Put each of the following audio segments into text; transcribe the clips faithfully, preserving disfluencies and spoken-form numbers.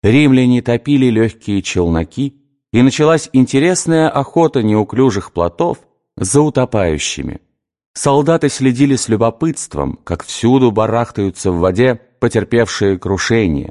римляне топили легкие челноки, и началась интересная охота неуклюжих плотов за утопающими. Солдаты следили с любопытством, как всюду барахтаются в воде потерпевшие крушение.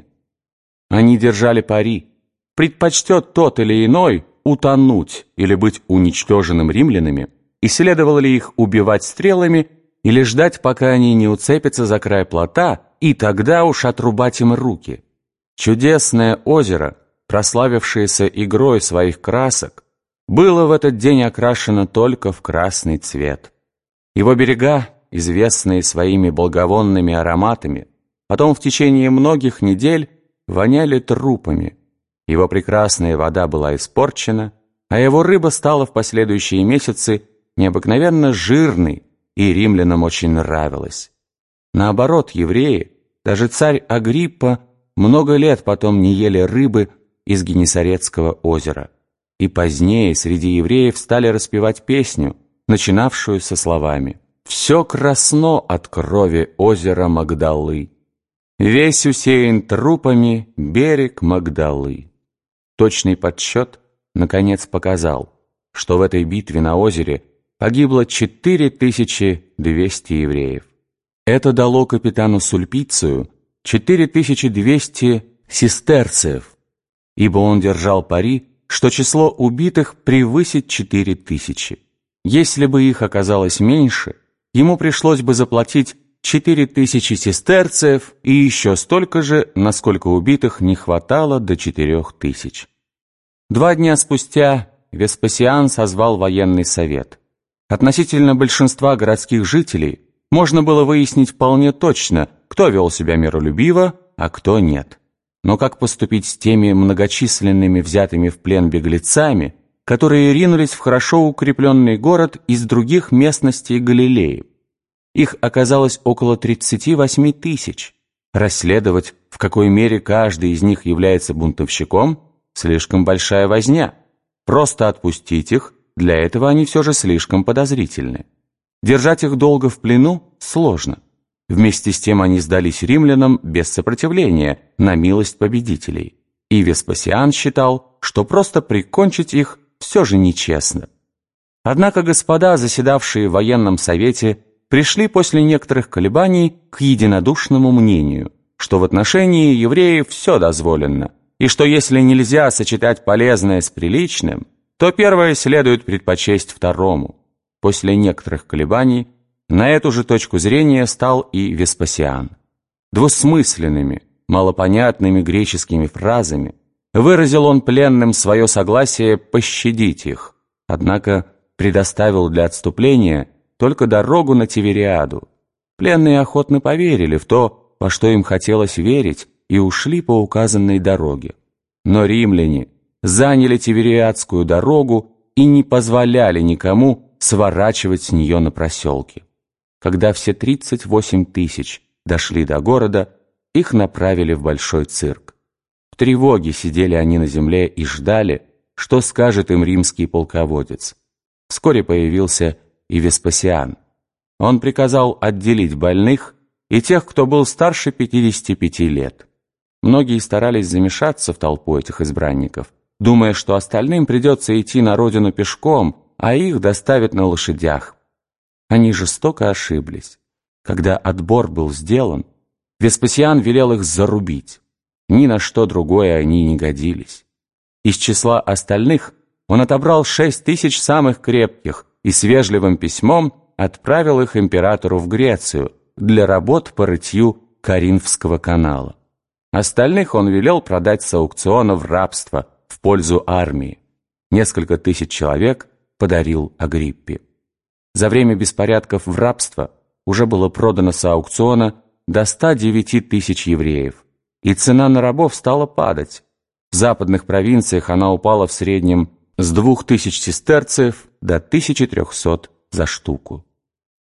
Они держали пари: предпочтет тот или иной утонуть или быть уничтоженным римлянами, и следовало ли их убивать стрелами или ждать, пока они не уцепятся за край плота, и тогда уж отрубать им руки. Чудесное озеро, прославившееся игрой своих красок, было в этот день окрашено только в красный цвет. Его берега, известные своими благовонными ароматами, потом в течение многих недель воняли трупами. Его прекрасная вода была испорчена, а его рыба стала в последующие месяцы необыкновенно жирной, и римлянам очень нравилась. Наоборот, евреи, даже царь Агриппа, много лет потом не ели рыбы из Генесарецкого озера. И позднее среди евреев стали распевать песню, начинавшую со словами: «Все красно от крови озера Магдалы, весь усеян трупами берег Магдалы». Точный подсчет, наконец, показал, что в этой битве на озере погибло четыре тысячи двести евреев. Это дало капитану Сульпицию четыре тысячи двести сестерцев, ибо он держал пари, что число убитых превысит четыре тысячи. Если бы их оказалось меньше, ему пришлось бы заплатить четыре тысячи сестерцев и еще столько же, насколько убитых не хватало до четырех тысяч. Два дня спустя Веспасиан созвал военный совет. Относительно большинства городских жителей можно было выяснить вполне точно, кто вел себя миролюбиво, а кто нет. Но как поступить с теми многочисленными взятыми в плен беглецами, которые ринулись в хорошо укрепленный город из других местностей Галилеи? Их оказалось около тридцати восьми тысяч. Расследовать, в какой мере каждый из них является бунтовщиком, слишком большая возня. Просто отпустить их, для этого они все же слишком подозрительны. Держать их долго в плену сложно. Вместе с тем они сдались римлянам без сопротивления, на милость победителей. И Веспасиан считал, что просто прикончить их все же нечестно. Однако господа, заседавшие в военном совете, пришли после некоторых колебаний к единодушному мнению, что в отношении евреев все дозволено, и что если нельзя сочетать полезное с приличным, то первое следует предпочесть второму. После некоторых колебаний на эту же точку зрения стал и Веспасиан. Двусмысленными, малопонятными греческими фразами выразил он пленным свое согласие пощадить их, однако предоставил для отступления только дорогу на Тивериаду. Пленные охотно поверили в то, во что им хотелось верить, и ушли по указанной дороге. Но римляне заняли Тивериадскую дорогу и не позволяли никому сворачивать с нее на проселки. Когда все тридцать восемь тысяч дошли до города, их направили в большой цирк. В тревоге сидели они на земле и ждали, что скажет им римский полководец. Вскоре появился и Веспасиан. Он приказал отделить больных и тех, кто был старше пятидесяти пяти лет. Многие старались замешаться в толпу этих избранников, думая, что остальным придется идти на родину пешком, а их доставят на лошадях. Они жестоко ошиблись. Когда отбор был сделан, Веспасиан велел их зарубить. Ни на что другое они не годились. Из числа остальных он отобрал шесть тысяч самых крепких и с вежливым письмом отправил их императору в Грецию для работ по рытью Коринфского канала. Остальных он велел продать с аукциона в рабство в пользу армии. Несколько тысяч человек подарил Агриппе. За время беспорядков в рабство уже было продано с аукциона до ста девяти тысяч евреев, и цена на рабов стала падать. В западных провинциях она упала в среднем с двух тысяч сестерцев до тысячи трехсот за штуку.